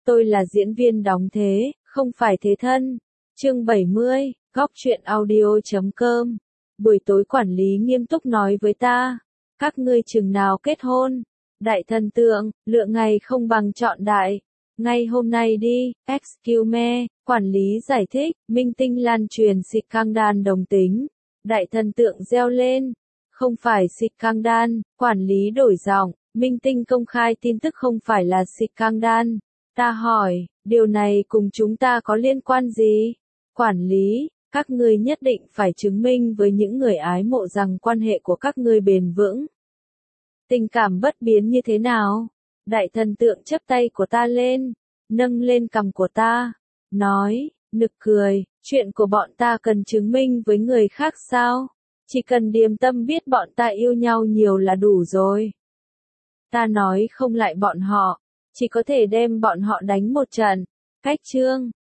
Tôi là diễn viên đóng thế, không phải thế thân. Chương 70, góc truyện audio.com. Buổi tối quản lý nghiêm túc nói với ta. Các ngươi chừng nào kết hôn? Đại thần tượng, lựa ngày không bằng chọn đại. Ngay hôm nay đi, excuse me, quản lý giải thích, minh tinh lan truyền scandal đồng tính. Đại thần tượng reo lên. Không phải scandal, quản lý đổi giọng, minh tinh công khai tin tức không phải là scandal. Ta hỏi, điều này cùng chúng ta có liên quan gì? Quản lý, các ngươi nhất định phải chứng minh với những người ái mộ rằng quan hệ của các ngươi bền vững. Tình cảm bất biến như thế nào? Đại thần tượng chắp tay của ta lên, nâng lên cằm của ta, nói, nực cười, chuyện của bọn ta cần chứng minh với người khác sao? Chỉ cần điềm tâm biết bọn ta yêu nhau nhiều là đủ rồi. Ta nói không lại bọn họ, chỉ có thể đem bọn họ đánh một trận. Cách chương